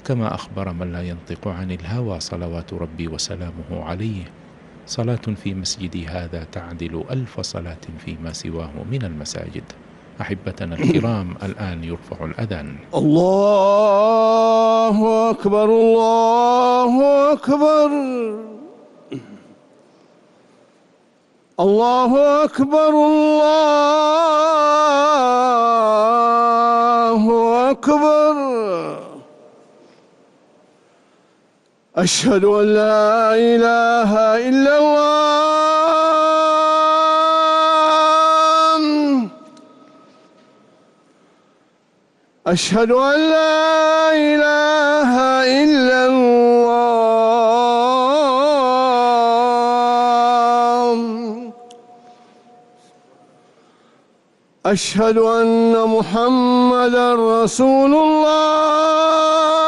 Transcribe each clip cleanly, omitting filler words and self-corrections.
كما أخبر من لا ينطق عن الهوى صلوات ربي وسلامه عليه: صلاة في مسجدي هذا تعدل 1000 صلاة فيما سواه من المساجد. أحبتنا الكرام، الآن يرفع الأذان. الله أكبر، الله أكبر، الله أكبر، الله أكبر. أشهد أن لا إله إلا الله، أشهد أن لا إله إلا الله، أشهد أن محمدًا رسول الله،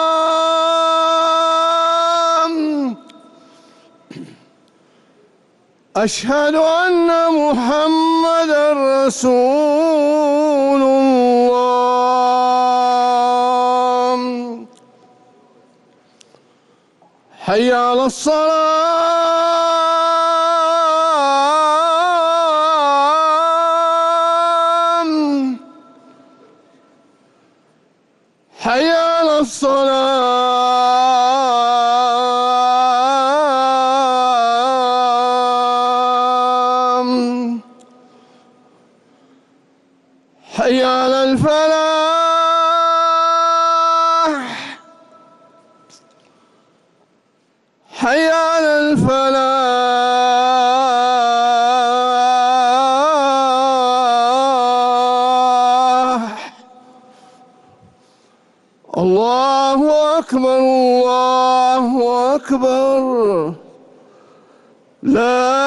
أشهد أن محمدًا رسول الله. حي على الصلاة، حي على الصلاة، حي على الفلاح، حي على الفلاح. الله أكبر، الله أكبر. لا